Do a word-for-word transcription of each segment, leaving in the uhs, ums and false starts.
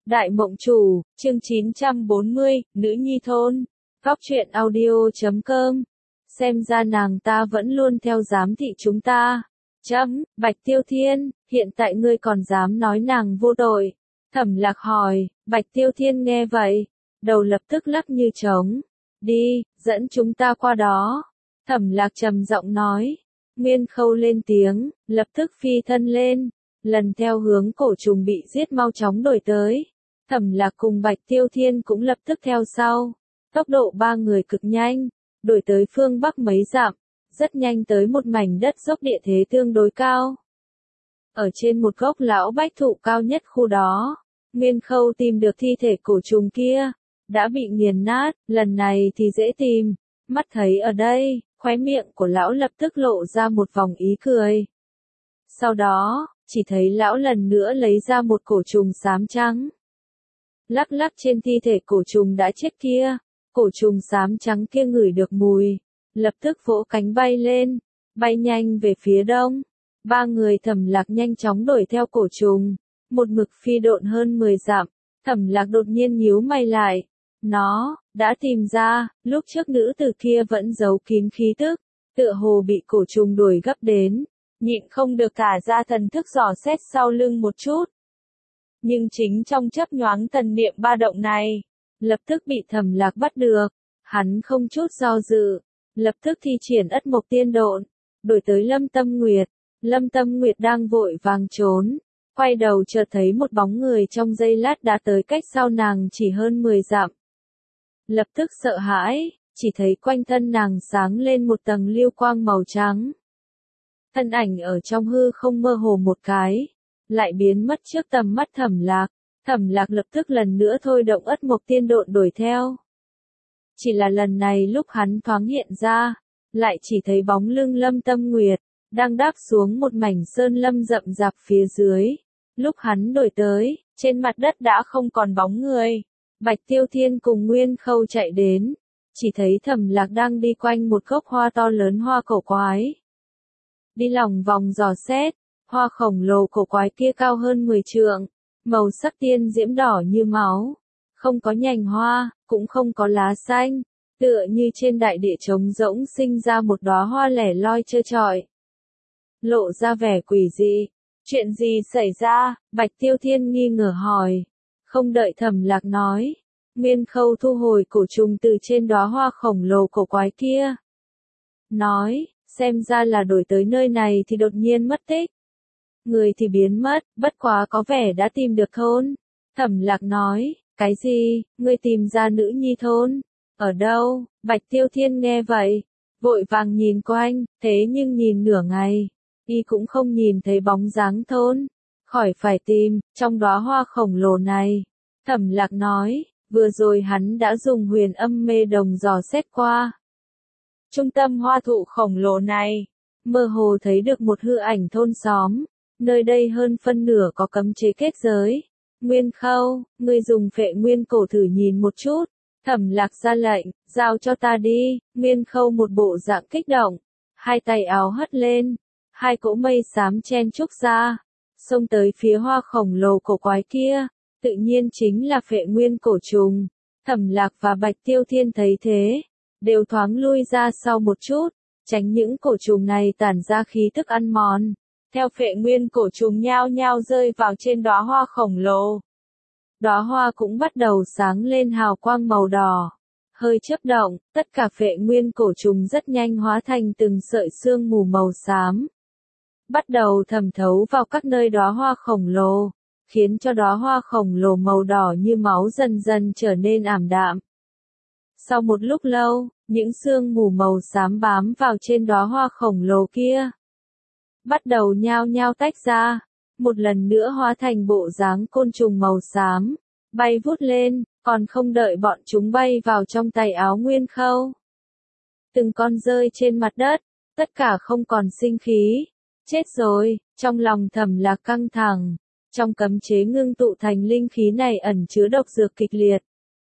Đại Mộng Chủ, chương chín trăm bốn mươi, Nữ Nhi Thôn, Góc truyện audio chấm com. Xem ra nàng ta vẫn luôn theo giám thị chúng ta. Chấm, Bạch Tiêu Thiên, hiện tại ngươi còn dám nói nàng vô tội. Thẩm Lạc hỏi, Bạch Tiêu Thiên nghe vậy, đầu lập tức lắc như trống. Đi, dẫn chúng ta qua đó. Thẩm Lạc trầm giọng nói. Nguyên Khâu lên tiếng, lập tức phi thân lên, lần theo hướng cổ trùng bị giết mau chóng đuổi tới. Thẩm Lạc cùng Bạch Tiêu Thiên cũng lập tức theo sau. Tốc độ ba người cực nhanh, đuổi tới phương bắc mấy dặm, rất nhanh tới một mảnh đất dốc địa thế tương đối cao. Ở trên một gốc lão bách thụ cao nhất khu đó, Nguyên Khâu tìm được thi thể cổ trùng kia, đã bị nghiền nát, lần này thì dễ tìm. Mắt thấy ở đây, khóe miệng của lão lập tức lộ ra một vòng ý cười. Sau đó, chỉ thấy lão lần nữa lấy ra một cổ trùng xám trắng. Lắc lắc trên thi thể cổ trùng đã chết kia, cổ trùng xám trắng kia ngửi được mùi, lập tức vỗ cánh bay lên, bay nhanh về phía đông. Ba người Thẩm Lạc nhanh chóng đuổi theo cổ trùng, một mực phi độn hơn mười dặm. Thẩm Lạc đột nhiên nhíu mày lại, nó đã tìm ra, lúc trước nữ tử kia vẫn giấu kín khí tức, tựa hồ bị cổ trùng đuổi gấp đến, nhịn không được thả ra thần thức dò xét sau lưng một chút. Nhưng chính trong chớp nhoáng thần niệm ba động này, lập tức bị Thẩm Lạc bắt được, hắn không chút do dự, lập tức thi triển Ất Mộc Tiên Độn, đuổi tới Lâm Tâm Nguyệt. Lâm Tâm Nguyệt đang vội vàng trốn, quay đầu chợt thấy một bóng người trong giây lát đã tới cách sau nàng chỉ hơn mười dặm. Lập tức sợ hãi, chỉ thấy quanh thân nàng sáng lên một tầng lưu quang màu trắng. Thân ảnh ở trong hư không mơ hồ một cái, lại biến mất trước tầm mắt Thẩm Lạc. Thẩm Lạc lập tức lần nữa thôi động Ất Mộc Tiên Độn đuổi theo. Chỉ là lần này lúc hắn thoáng hiện ra, lại chỉ thấy bóng lưng Lâm Tâm Nguyệt, đang đáp xuống một mảnh sơn lâm rậm rạp phía dưới. Lúc hắn đuổi tới, trên mặt đất đã không còn bóng người. Bạch Tiêu Thiên cùng Nguyên Khâu chạy đến, chỉ thấy Thẩm Lạc đang đi quanh một gốc hoa to lớn hoa cổ quái. Đi lòng vòng dò xét, hoa khổng lồ cổ quái kia cao hơn mười trượng, màu sắc tiên diễm đỏ như máu, không có nhành hoa, cũng không có lá xanh, tựa như trên đại địa trống rỗng sinh ra một đóa hoa lẻ loi trơ trọi. Lộ ra vẻ quỷ dị. Chuyện gì xảy ra? Bạch Tiêu Thiên nghi ngờ hỏi. Không đợi Thẩm Lạc nói, Nguyên Khâu thu hồi cổ trùng từ trên đóa hoa khổng lồ cổ quái kia. Nói, xem ra là đổi tới nơi này thì đột nhiên mất tích. Người thì biến mất, bất quá có vẻ đã tìm được thôn. Thẩm Lạc nói, cái gì, ngươi tìm ra nữ nhi thôn? Ở đâu? Bạch Tiêu Thiên nghe vậy, vội vàng nhìn quanh, thế nhưng nhìn nửa ngày, y cũng không nhìn thấy bóng dáng thôn. Khỏi phải tìm, trong đóa hoa khổng lồ này. Thẩm Lạc nói, vừa rồi hắn đã dùng huyền âm mê đồng dò xét qua. Trung tâm hoa thụ khổng lồ này, mơ hồ thấy được một hư ảnh thôn xóm, nơi đây hơn phân nửa có cấm chế kết giới. Nguyên Khâu, ngươi dùng phệ nguyên cổ thử nhìn một chút. Thẩm Lạc ra lệnh, giao cho ta đi. Nguyên Khâu một bộ dạng kích động, hai tay áo hất lên, hai cỗ mây xám chen chúc ra, xông tới phía hoa khổng lồ cổ quái kia, tự nhiên chính là phệ nguyên cổ trùng. Thẩm Lạc và Bạch Tiêu Thiên thấy thế, đều thoáng lui ra sau một chút, tránh những cổ trùng này tản ra khí tức ăn mòn. Theo phệ nguyên cổ trùng nhao nhao rơi vào trên đóa hoa khổng lồ. Đóa hoa cũng bắt đầu sáng lên hào quang màu đỏ, hơi chớp động, tất cả phệ nguyên cổ trùng rất nhanh hóa thành từng sợi sương mù màu xám, bắt đầu thẩm thấu vào các nơi đóa hoa khổng lồ, khiến cho đóa hoa khổng lồ màu đỏ như máu dần dần trở nên ảm đạm. Sau một lúc lâu, những sương mù màu xám bám vào trên đóa hoa khổng lồ kia, bắt đầu nhao nhao tách ra, một lần nữa hóa thành bộ dáng côn trùng màu xám, bay vút lên, còn không đợi bọn chúng bay vào trong tay áo Nguyên Khâu. Từng con rơi trên mặt đất, tất cả không còn sinh khí. Chết rồi, trong lòng Thẩm Lạc căng thẳng, trong cấm chế ngưng tụ thành linh khí này ẩn chứa độc dược kịch liệt.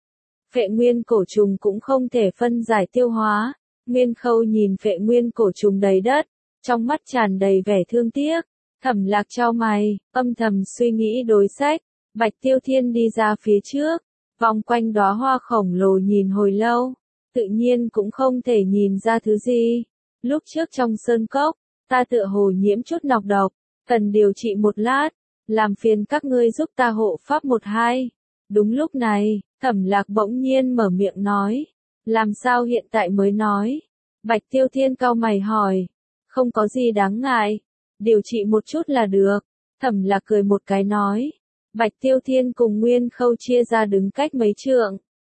Phệ nguyên cổ trùng cũng không thể phân giải tiêu hóa. Nguyên Khâu nhìn phệ nguyên cổ trùng đầy đất, trong mắt tràn đầy vẻ thương tiếc. Thẩm Lạc chau mày, âm thầm suy nghĩ đối sách. Bạch Tiêu Thiên đi ra phía trước, vòng quanh đóa hoa khổng lồ nhìn hồi lâu, tự nhiên cũng không thể nhìn ra thứ gì. Lúc trước trong sơn cốc, ta tựa hồ nhiễm chút nọc độc, cần điều trị một lát, làm phiền các ngươi giúp ta hộ pháp một hai. Đúng lúc này, Thẩm Lạc bỗng nhiên mở miệng nói, làm sao hiện tại mới nói? Bạch Tiêu Thiên cau mày hỏi, không có gì đáng ngại, điều trị một chút là được. Thẩm Lạc cười một cái nói, Bạch Tiêu Thiên cùng Nguyên Khâu chia ra đứng cách mấy trượng.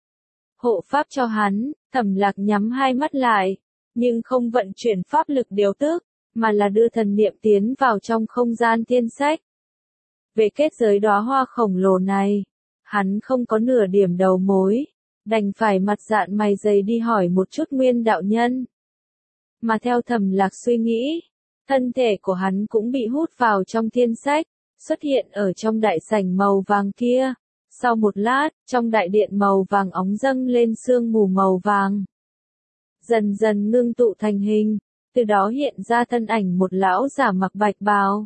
Hộ pháp cho hắn, Thẩm Lạc nhắm hai mắt lại, nhưng không vận chuyển pháp lực điều tức, mà là đưa thần niệm tiến vào trong không gian thiên sách. Về kết giới đóa hoa khổng lồ này, hắn không có nửa điểm đầu mối, đành phải mặt dạn mày dày đi hỏi một chút Nguyên đạo nhân. Mà theo Thẩm Lạc suy nghĩ, thân thể của hắn cũng bị hút vào trong thiên sách, xuất hiện ở trong đại sảnh màu vàng kia. Sau một lát, trong đại điện màu vàng óng dâng lên sương mù màu vàng. Dần dần ngưng tụ thành hình, từ đó hiện ra thân ảnh một lão giả mặc bạch bào.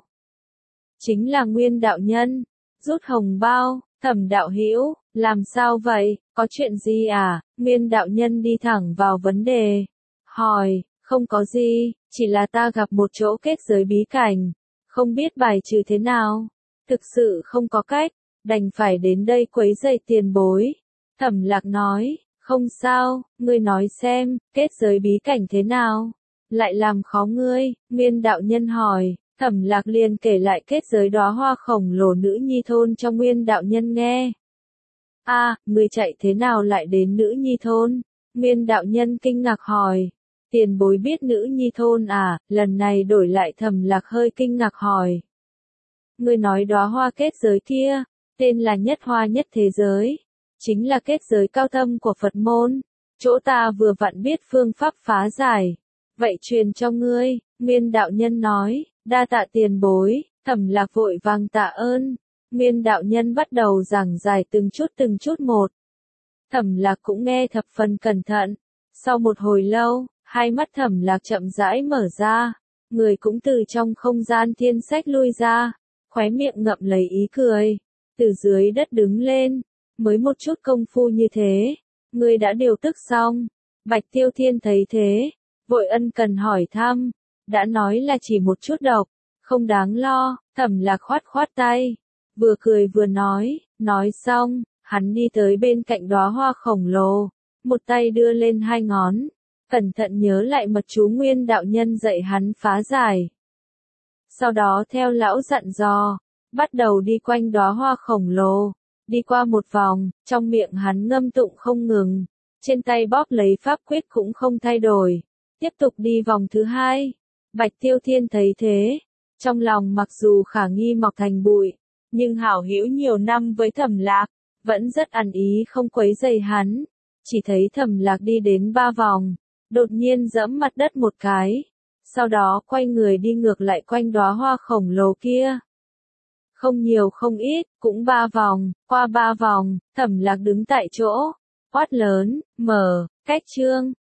Chính là Nguyên đạo nhân, rút hồng bao, Thẩm đạo hữu, làm sao vậy, có chuyện gì à? Nguyên đạo nhân đi thẳng vào vấn đề, hỏi, không có gì, chỉ là ta gặp một chỗ kết giới bí cảnh, không biết bài trừ thế nào, thực sự không có cách, đành phải đến đây quấy rầy tiền bối. Thẩm Lạc nói, không sao, ngươi nói xem, kết giới bí cảnh thế nào, lại làm khó ngươi. Nguyên đạo nhân hỏi, Thẩm Lạc liền kể lại kết giới đóa hoa khổng lồ nữ nhi thôn cho Nguyên đạo nhân nghe. A, à, ngươi chạy thế nào lại đến nữ nhi thôn? Nguyên đạo nhân kinh ngạc hỏi, tiền bối biết nữ nhi thôn à? Lần này đổi lại Thẩm Lạc hơi kinh ngạc hỏi. Ngươi nói đóa hoa kết giới kia, tên là nhất hoa nhất thế giới, chính là kết giới cao thâm của Phật môn, chỗ ta vừa vặn biết phương pháp phá giải, vậy truyền cho ngươi. Nguyên đạo nhân nói, đa tạ tiền bối. Thẩm Lạc vội vàng tạ ơn. Nguyên đạo nhân bắt đầu giảng giải từng chút từng chút một. Thẩm Lạc cũng nghe thập phần cẩn thận. Sau một hồi lâu, hai mắt Thẩm Lạc chậm rãi mở ra, người cũng từ trong không gian thiên sách lui ra, khóe miệng ngậm lấy ý cười, từ dưới đất đứng lên. Mới một chút công phu như thế, ngươi đã điều tức xong. Bạch Tiêu Thiên thấy thế, vội ân cần hỏi thăm, đã nói là chỉ một chút độc, không đáng lo. Thẩm Lạc khoát khoát tay, vừa cười vừa nói, nói xong, hắn đi tới bên cạnh đóa hoa khổng lồ, một tay đưa lên hai ngón, cẩn thận nhớ lại mật chú Nguyên đạo nhân dạy hắn phá giải. Sau đó theo lão dặn dò, bắt đầu đi quanh đóa hoa khổng lồ, đi qua một vòng, trong miệng hắn ngâm tụng không ngừng, trên tay bóp lấy pháp quyết cũng không thay đổi, tiếp tục đi vòng thứ hai. Bạch Tiêu Thiên thấy thế, trong lòng mặc dù khả nghi mọc thành bụi, nhưng hảo hữu nhiều năm với Thẩm Lạc, vẫn rất ăn ý không quấy rầy hắn. Chỉ thấy Thẩm Lạc đi đến ba vòng, đột nhiên giẫm mặt đất một cái, sau đó quay người đi ngược lại quanh đóa hoa khổng lồ kia. Không nhiều không ít, cũng ba vòng, qua ba vòng, Thẩm Lạc đứng tại chỗ, quát lớn, mở, cách chương.